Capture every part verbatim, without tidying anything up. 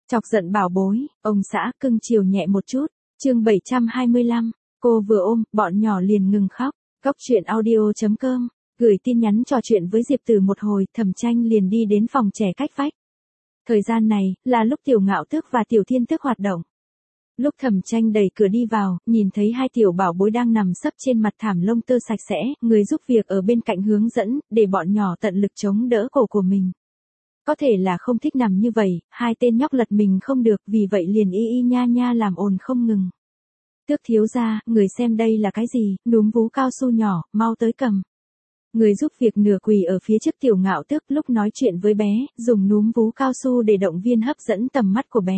Chọc giận bảo bối, ông xã cưng chiều nhẹ một chút. Chương bảy trăm hai mươi lăm, cô vừa ôm, bọn nhỏ liền ngừng khóc. Góc truyện audio chấm com, gửi tin nhắn trò chuyện với Diệp Tử một hồi, Thẩm Tranh liền đi đến phòng trẻ cách vách. Thời gian này, là lúc Tiểu Ngạo Tước và Tiểu Thiên Tước hoạt động. Lúc Thẩm Tranh đẩy cửa đi vào, nhìn thấy hai tiểu bảo bối đang nằm sấp trên mặt thảm lông tơ sạch sẽ, người giúp việc ở bên cạnh hướng dẫn, để bọn nhỏ tận lực chống đỡ cổ của mình. Có thể là không thích nằm như vậy, hai tên nhóc lật mình không được, vì vậy liền y y nha nha làm ồn không ngừng. Tước thiếu gia, người xem đây là cái gì, núm vú cao su nhỏ, mau tới cầm. Người giúp việc nửa quỳ ở phía trước Tiểu Ngạo Tước lúc nói chuyện với bé, dùng núm vú cao su để động viên hấp dẫn tầm mắt của bé.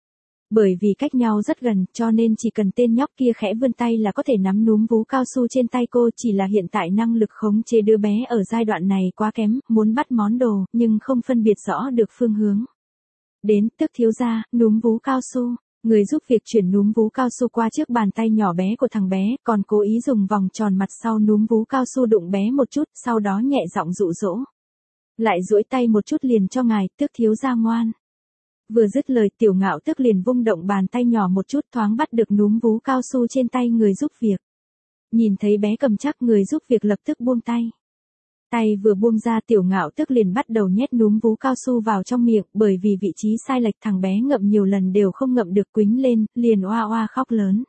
Bởi vì cách nhau rất gần, cho nên chỉ cần tên nhóc kia khẽ vươn tay là có thể nắm núm vú cao su trên tay cô, chỉ là hiện tại năng lực khống chế đứa bé ở giai đoạn này quá kém, muốn bắt món đồ, nhưng không phân biệt rõ được phương hướng. Đến, Tước thiếu gia, núm vú cao su. Người giúp việc chuyển núm vú cao su qua trước bàn tay nhỏ bé của thằng bé, còn cố ý dùng vòng tròn mặt sau núm vú cao su đụng bé một chút, sau đó nhẹ giọng dụ dỗ. Lại duỗi tay một chút liền cho ngài, Tước thiếu gia ngoan. Vừa dứt lời, Tiểu Ngạo Tước liền vung động bàn tay nhỏ một chút, thoáng bắt được núm vú cao su trên tay người giúp việc. Nhìn thấy bé cầm chắc, người giúp việc lập tức buông tay. Tay vừa buông ra, Tiểu Ngạo Tước liền bắt đầu nhét núm vú cao su vào trong miệng, bởi vì vị trí sai lệch thằng bé ngậm nhiều lần đều không ngậm được, quýnh lên, liền oa oa khóc lớn.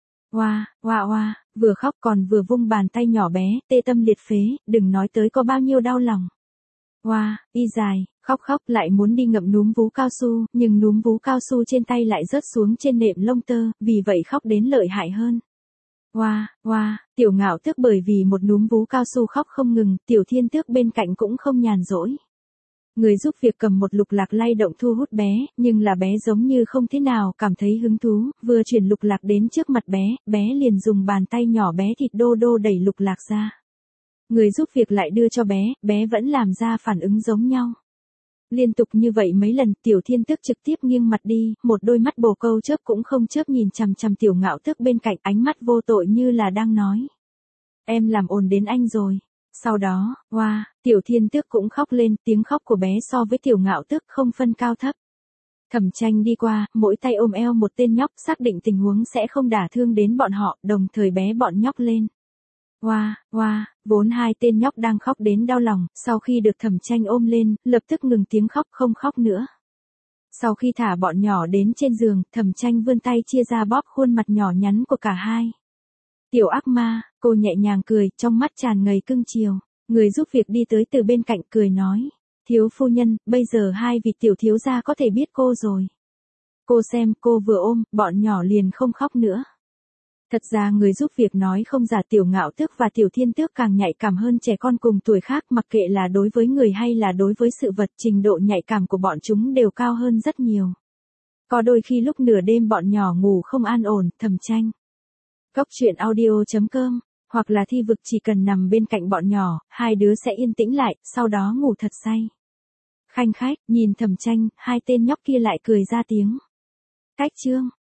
Oa, oa oa, vừa khóc còn vừa vung bàn tay nhỏ bé, tê tâm liệt phế, đừng nói tới có bao nhiêu đau lòng. Oa, y dài, khóc khóc lại muốn đi ngậm núm vú cao su, nhưng núm vú cao su trên tay lại rớt xuống trên nệm lông tơ, vì vậy khóc đến lợi hại hơn. Oa, oa, Tiểu Ngạo Tước bởi vì một núm vú cao su khóc không ngừng, Tiểu Thiên Tước bên cạnh cũng không nhàn rỗi. Người giúp việc cầm một lục lạc lay động thu hút bé, nhưng là bé giống như không thế nào cảm thấy hứng thú, vừa chuyển lục lạc đến trước mặt bé, bé liền dùng bàn tay nhỏ bé thịt đô đô đẩy lục lạc ra. Người giúp việc lại đưa cho bé, bé vẫn làm ra phản ứng giống nhau. Liên tục như vậy mấy lần, Tiểu Thiên Tước trực tiếp nghiêng mặt đi, một đôi mắt bồ câu chớp cũng không chớp nhìn chằm chằm Tiểu Ngạo Tước bên cạnh, ánh mắt vô tội như là đang nói. Em làm ồn đến anh rồi. Sau đó, oa, wow, Tiểu Thiên Tước cũng khóc lên, tiếng khóc của bé so với Tiểu Ngạo Tước không phân cao thấp. Thẩm Tranh đi qua, mỗi tay ôm eo một tên nhóc, xác định tình huống sẽ không đả thương đến bọn họ, đồng thời bé bọn nhóc lên. Oa, wow, oa, wow, vốn hai tên nhóc đang khóc đến đau lòng, sau khi được Thẩm Tranh ôm lên, lập tức ngừng tiếng khóc, không khóc nữa. Sau khi thả bọn nhỏ đến trên giường, Thẩm Tranh vươn tay chia ra bóp khuôn mặt nhỏ nhắn của cả hai. Tiểu ác ma, cô nhẹ nhàng cười, trong mắt tràn ngđầy cưng chiều. Người giúp việc đi tới từ bên cạnh cười nói. Thiếu phu nhân, bây giờ hai vị tiểu thiếu gia có thể biết cô rồi. Cô xem, cô vừa ôm, bọn nhỏ liền không khóc nữa. Thật ra người giúp việc nói không giả, Tiểu Ngạo Tước và Tiểu Thiên Tước càng nhạy cảm hơn trẻ con cùng tuổi khác, mặc kệ là đối với người hay là đối với sự vật, trình độ nhạy cảm của bọn chúng đều cao hơn rất nhiều. Có đôi khi lúc nửa đêm bọn nhỏ ngủ không an ổn, Thẩm Tranh. Góc truyện audio chấm com, hoặc là Thi Vực chỉ cần nằm bên cạnh bọn nhỏ, hai đứa sẽ yên tĩnh lại, sau đó ngủ thật say. Khanh khách, nhìn Thẩm Tranh, hai tên nhóc kia lại cười ra tiếng. Cách chương.